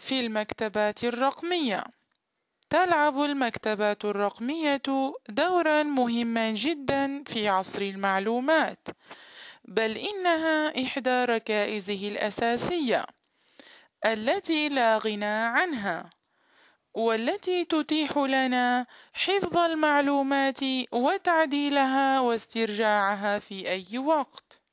في المكتبات الرقمية. تلعب المكتبات الرقمية دورًا مهمًا جدًا في عصر المعلومات، بل إنها إحدى ركائزه الأساسية التي لا غنى عنها، والتي تتيح لنا حفظ المعلومات وتعديلها واسترجاعها في أي وقت.